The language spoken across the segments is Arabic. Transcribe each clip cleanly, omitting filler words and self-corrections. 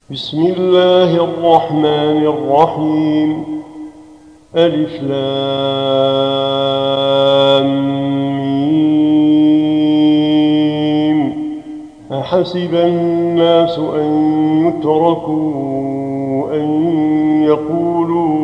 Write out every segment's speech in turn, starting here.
بسم الله الرحمن الرحيم. ألف لام ميم. أحسب الناس أن يتركوا أن يقولوا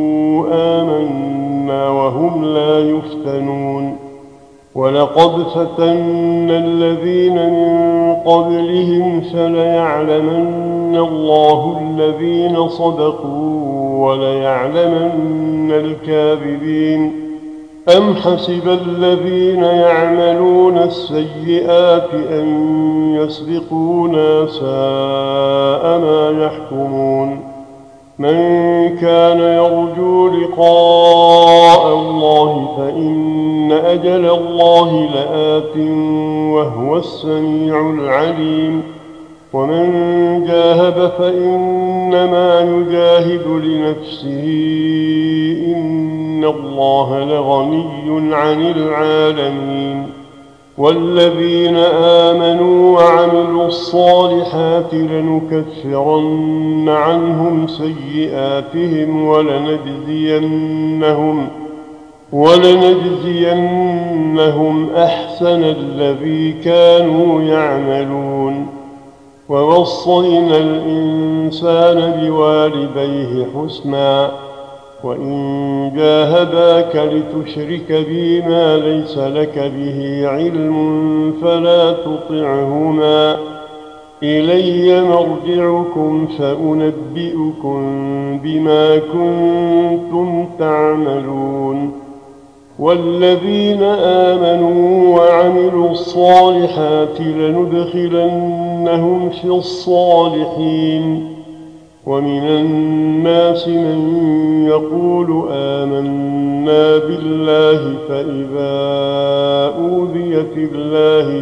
آمنا وهم لا يفتنون. ولقد فتنا الذين من قبلهم فليعلمن الله الذين صدقوا وليعلمن الكاذبين. أم حسب الذين يعملون السيئات أن يسبقونا ساء ما يحكمون. من كان يرجو لقاء الله فإن أجل الله لآت وهو السميع العليم. ومن جاهد فإنما يجاهد لنفسه إن الله لغني عن العالمين. والذين آمنوا وعملوا الصالحات لنكفرن عنهم سيئاتهم ولنجزينهم أحسن الذي كانوا يعملون. ووصينا الإنسان بوالديه حسنا وإن جاهداك لتشرك بي ما ليس لك به علم فلا تطعهما. إلي مرجعكم فأنبئكم بما كنتم تعملون. والذين آمنوا وعملوا الصالحات لندخلنهم في الصالحين. ومن الناس من يقول آمنا بالله فإذا أوذي في الله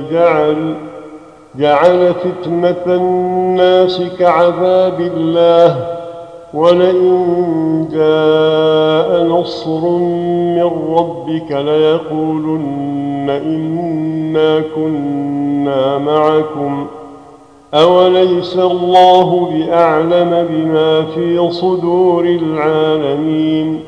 جعل فتنة الناس كعذاب الله. ولئن جاء نصر من ربك ليقولن إنا كنا معكم أوليس الله بأعلم بما في صدور العالمين.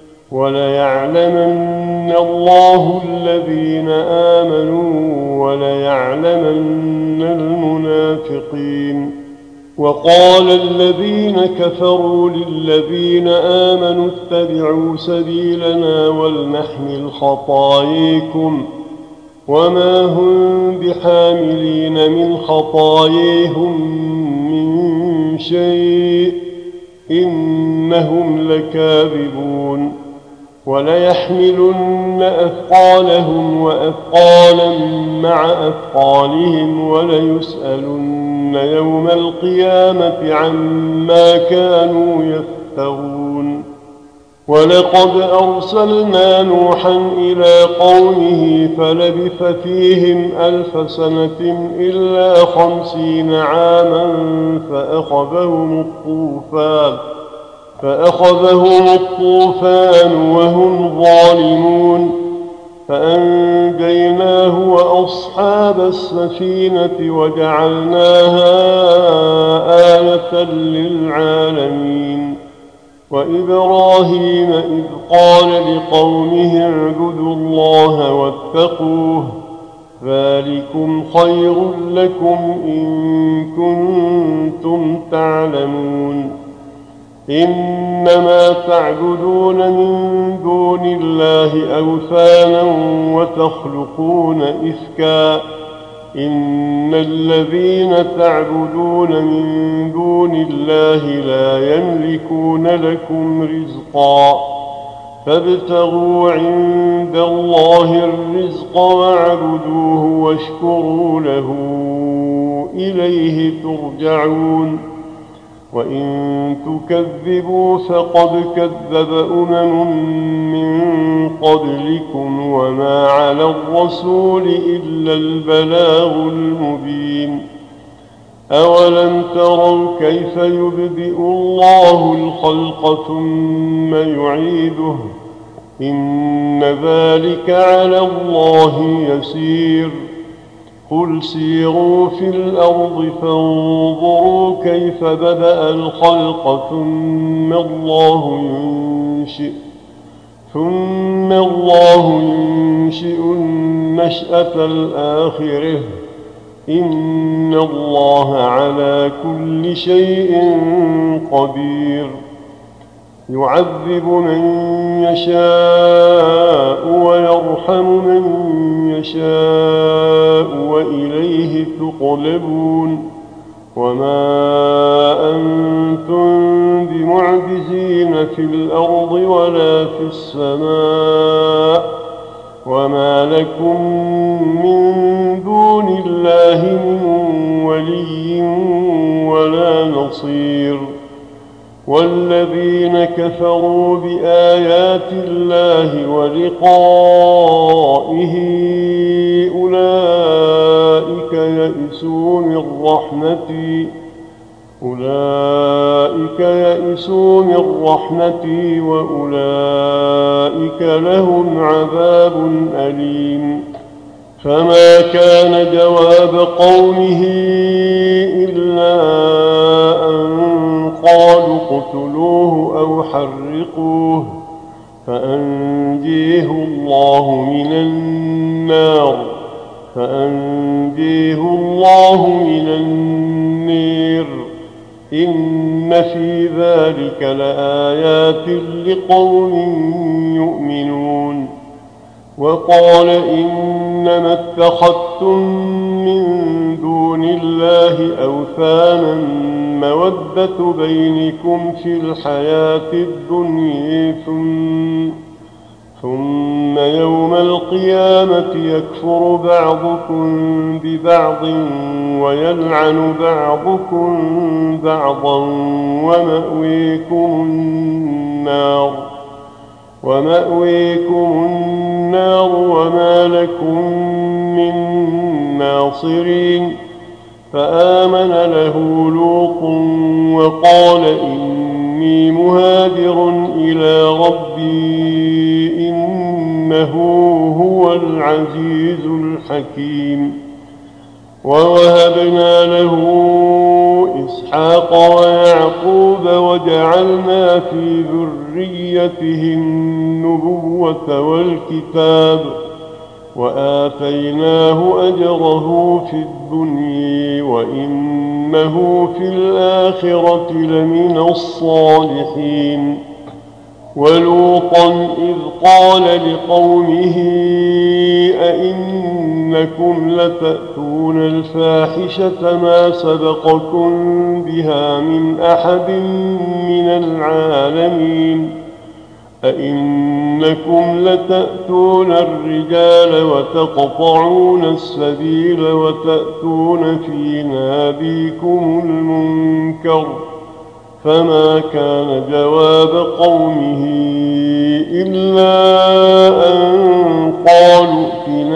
وليعلمن الله الذين آمنوا وليعلمن المنافقين. وقال الذين كفروا للذين آمنوا اتبعوا سبيلنا ولنحمل خطاياكم وما هم بحاملين من خطاياهم من شيء إنهم لكاذبون. وليحملن أثقالهم وأثقالا مع أثقالهم وليسألن يوم القيامة عما كانوا يفترون. ولقد أرسلنا نوحا إلى قومه فلبث فيهم 1000 سنة إلا 50 عاما فأخذهم الطوفان وهم ظالمون. فأنجيناه وأصحاب السفينة وجعلناها آية للعالمين. وإبراهيم إذ قال لقومه اعبدوا الله واتقوه ذلكم خير لكم إن كنتم تعلمون. إنما تعبدون من دون الله أوثانا وتخلقون إفكا إن الذين تعبدون من دون الله لا يملكون لكم رزقا فابتغوا عند الله الرزق واعبدوه واشكروا له إليه ترجعون. وإن تكذبوا فقد كذب من قبلكم وما على الرسول إلا البلاغ المبين. أولم تروا كيف يبدئ الله الخلق ثم يعيده إن ذلك على الله يسير. قل سيروا في الأرض فانظروا كيف بدأ الخلق ثم الله ينشئ النشأة الآخرة إن الله على كل شيء قدير يعذب من يشاء ويرحم من يشاء وإليه تقلبون وما أنتم بمعجزين في الأرض ولا في السماء وما لكم من دون الله من ولي ولا نصير والذين كفروا بآيات الله ولقائه أولئك يئسوا من رحمتي وأولئك لهم عذاب أليم فما كان جواب قومه إلا أن قالوا اقتلوه أو حرقوه فأنجيه الله من النير إن في ذلك لآيات لقوم يؤمنون وقال إنما اتخذتم من دون الله أوثانا مودة بينكم في الحياة الدنيا ثم يوم القيامة يكفر بعضكم ببعض ويلعن بعضكم بعضا ومأويكم النار وما لكم من ناصرين فآمن له لوط وقال إني مهاجر إلى ربي إنه هو العزيز الحكيم ووهبنا له إسحاق ويعقوب وجعلنا في ذريته النبوة والكتاب وآتيناه أجره في الدنيا وإنه في الآخرة لمن الصالحين ولوطا إذ قال لقومه أئنكم لتأتون الفاحشة ما سبقكم بها من أحد من العالمين أئنكم لتأتون الرجال وتقطعون السبيل وتأتون في ناديكم المنكر فما كان جواب قومه إلا أن قالوا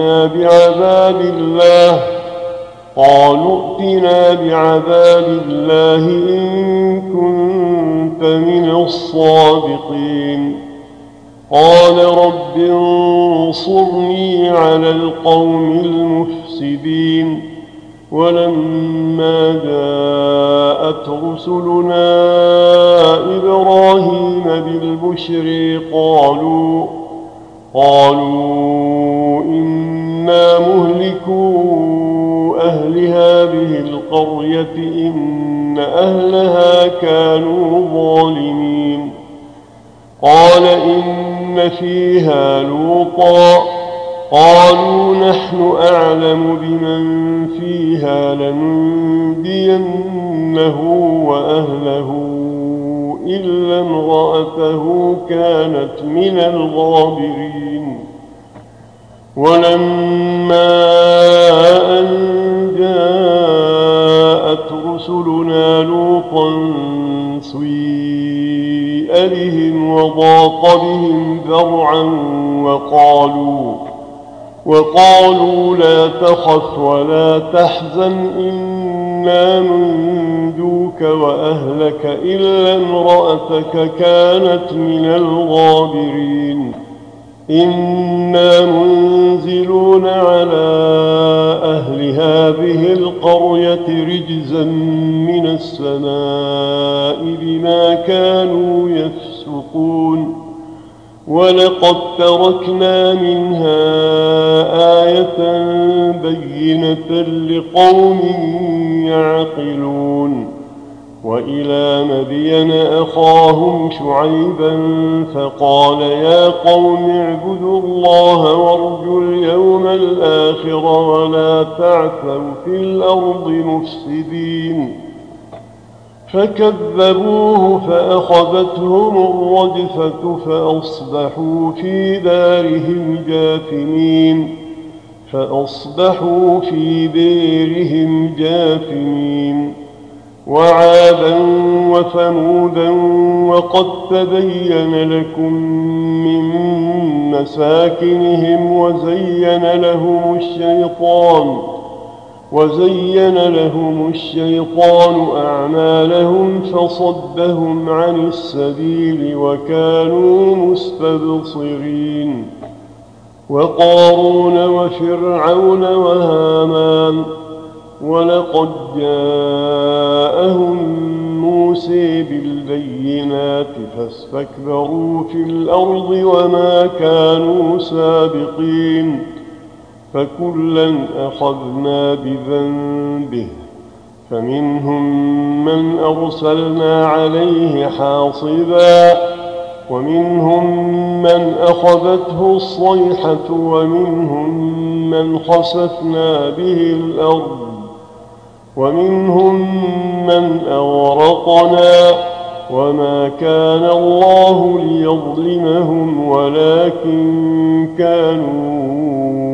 ائتنا بعذاب الله إن كنت من الصادقين قال رب انصرني على القوم المفسدين ولما جاءت رسلنا إبراهيم بالبشر قالوا إنا مهلكو أهل هذه القرية إن أهلها كانوا ظالمين قال إن فيها لوطا قالوا نحن أعلم بمن فيها لننجينه وأهله إلا امرأته كانت من الغابرين ولما أن جاءت رسلنا لوطا سيء بهم وضاق بهم ذرعا وقالوا لا تخف ولا تحزن إنا منجوك وأهلك إلا امرأتك كانت من الغابرين إنا منزلون على أهل هذه القرية رجزا من السماء بما كانوا يفسقون ولقد تركنا منها آية بينة لقوم يعقلون وإلى مدين أخاهم شعيبا فقال يا قوم اعبدوا الله وارجوا اليوم الآخر ولا تعثوا في الأرض مفسدين فكذبوه فأخذتهم الرجفة فأصبحوا في ديرهم جاثمين وعادا وثمودا وقد تبين لكم من مساكنهم وزين لهم الشيطان أعمالهم فصدهم عن السبيل وكانوا مستبصرين وقارون وفرعون وهامان ولقد جاءهم موسى بالبينات فاستكبروا في الأرض وما كانوا سابقين فكلا أخذنا بذنبه فمنهم من أرسلنا عليه حاصبا ومنهم من أخذته الصيحة ومنهم من خسفنا به الأرض ومنهم من أغرقنا وما كان الله ليظلمهم ولكن كانوا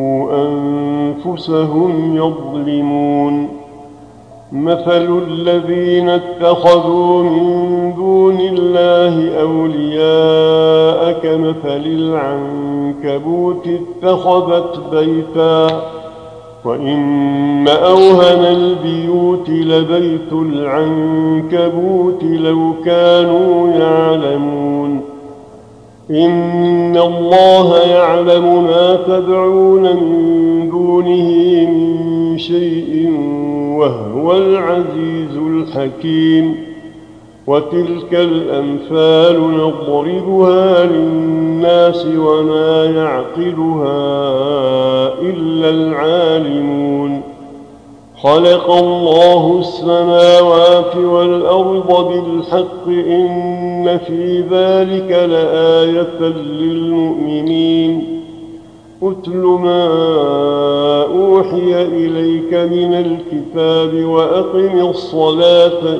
أنفسهم يظلمون مثل الذين اتخذوا من دون الله أولياء كمثل العنكبوت اتخذت بيتا وإن أوهن البيوت لبيت العنكبوت لو كانوا يعلمون إن الله يعلم ما تدعون من دونه من شيء وهو العزيز الحكيم وتلك الأمثال نضربها للناس وما يعقلها إلا العالمون خلق الله السماوات والأرض بالحق إن في ذلك لآية للمؤمنين أتل ما أوحي إليك من الكتاب وأقم الصلاة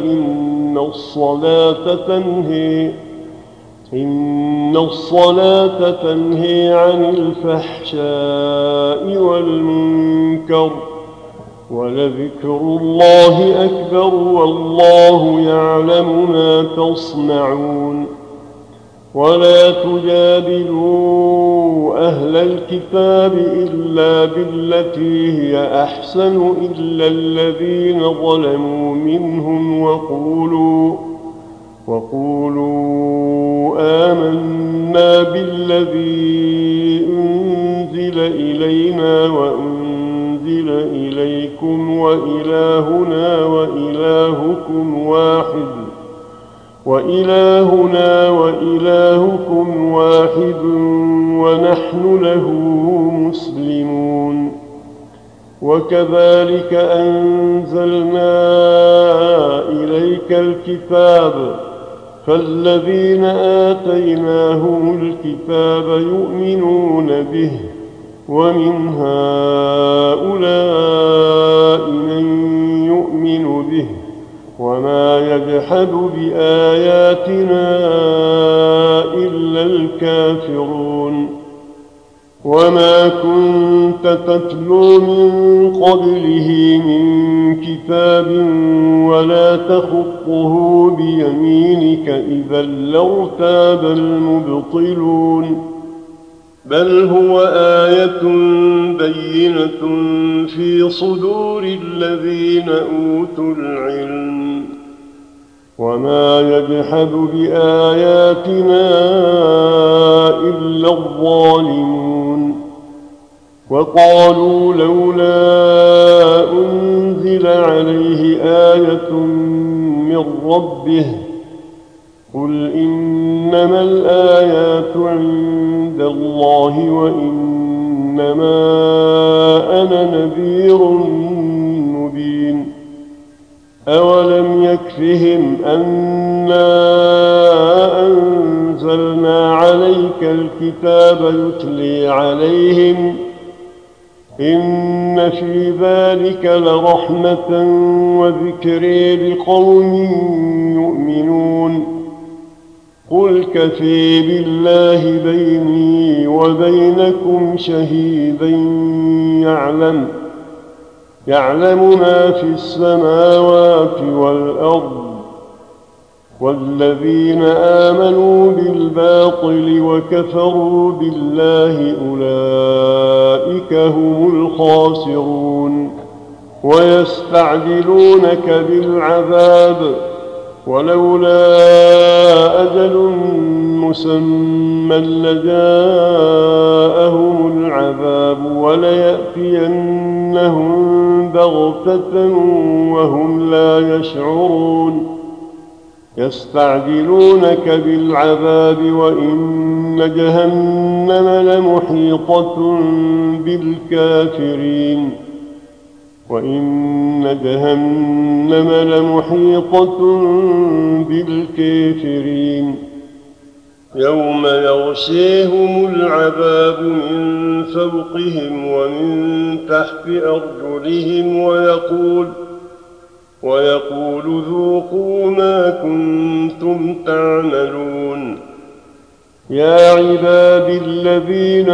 إن الصلاة تنهي عن الفحشاء والمنكر ولذكر الله أكبر والله يعلم ما تصنعون ولا تجادلوا أهل الكتاب إلا بالتي هي أحسن إلا الذين ظلموا منهم وقولوا آمنا بالذي أنزل إلينا وأنزل إليكم وإلهنا وإلهكم واحد ونحن له مسلمون وكذلك أنزلنا إليك الكتاب فالذين آتيناهم الكتاب يؤمنون به ومن هؤلاء من يؤمن به وما يجحد بآياتنا إلا الكافرون وما كنت تتلو من قبله من كتاب ولا تخطه بيمينك إذا لارتاب المبطلون بل هو آية بينة في صدور الذين أوتوا العلم وما يجحد بآياتنا إلا الظالمون. وقالوا لولا أنزل عليه آية من ربه قل إنما الآيات عند الله وإنما أنا نذير مبين. أولم يكفهم أنا أنزلنا عليك الكتاب يتلي عليهم إن في ذلك لرحمة وذكر لقوم يؤمنون. قل كفى بالله بيني وبينكم شهيدا يعلم ما في السماوات والأرض والذين آمنوا بالباطل وكفروا بالله أولئك هم الخاسرون. ويستعجلونك بالعذاب ولولا أجل مسمى لجاءهم العذاب وليأتينهم بغتة وهم لا يشعرون. يستعجلونك بالعذاب وإن جهنم لمحيطة بالكافرين يوم يغشيهم العذاب من فوقهم ومن تحت أرجلهم ويقول ذوقوا ما كنتم تعملون. يا عبادي الذين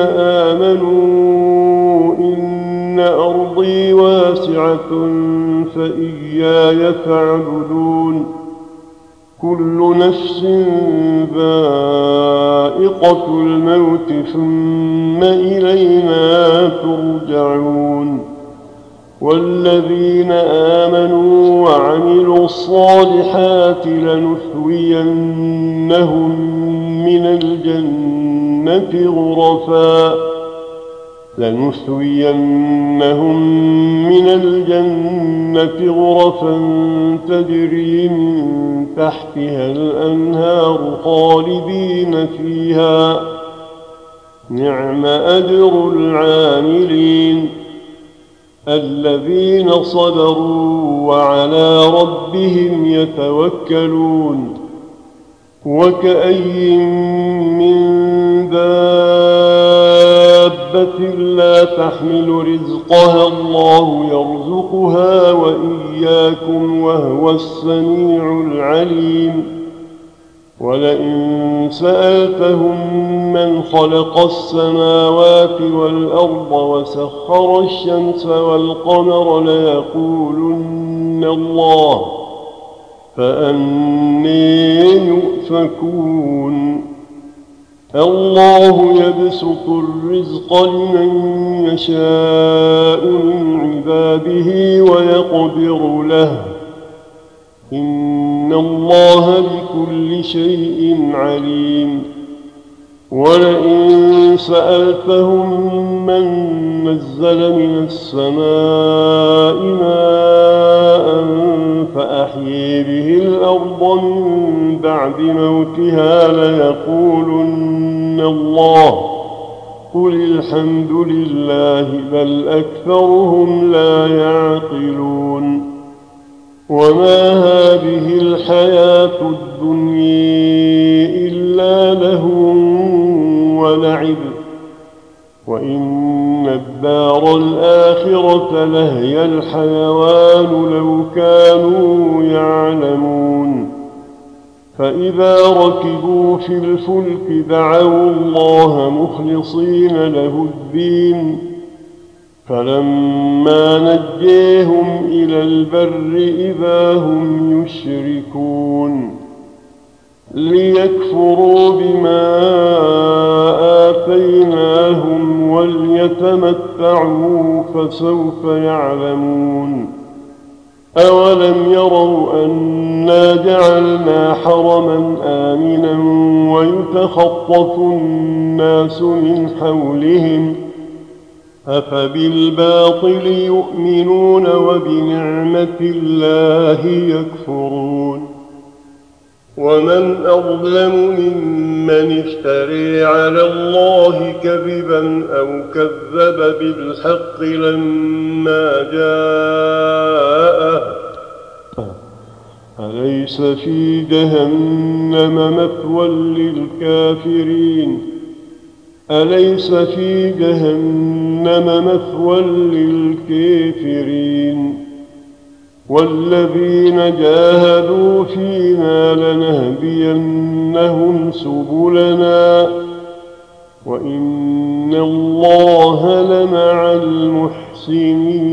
آمنوا إن أرضي واسعة فإياي فاعبدون. كل نفس ذائقة الموت ثم إلينا ترجعون. والذين آمنوا وعملوا الصالحات لنثوينهم من الجنة غرفا تجري من تحتها الأنهار خالدين فيها نعم أجر العاملين. الذين صبروا وعلى ربهم يتوكلون. وكأي من دابة لا تحمل رزقها الله يرزقها وإياكم وهو السميع العليم. ولئن سألتهم من خلق السماوات والأرض وسخر الشمس والقمر ليقولن الله فأني يؤفكون. الله يبسط الرزق لمن يشاء من عباده ويقدر له إن الله بكل شيء عليم. ولئن سألتهم من نزل من السماء ماء فأحيي به الأرض من بعد موتها ليقولن الله قل الحمد لله بل أكثرهم لا يعقلون. وما هذه الحياة الدنيا إلا لهو ولعب وإن الدار الآخرة لهي الحيوان لو كانوا يعلمون. فإذا ركبوا في الفلك دعوا الله مخلصين له الدين فلما نجيهم إلى البر إذا هم يشركون. ليكفروا بما آتيناهم وليتمتعوا فسوف يعلمون. أولم يروا أنا جعلنا حرما آمنا ويتخطف الناس من حولهم أفبالباطل يؤمنون وبنعمة الله يكفرون ومن أظلم ممن افتري على الله كذبا أو كذب بالحق لما جاءه أليس في جهنم مثوى للكافرين أليس في جهنم مثوى للكافرين والذين جاهدوا فينا لنهدينهم سبلنا وإن الله لمع المحسنين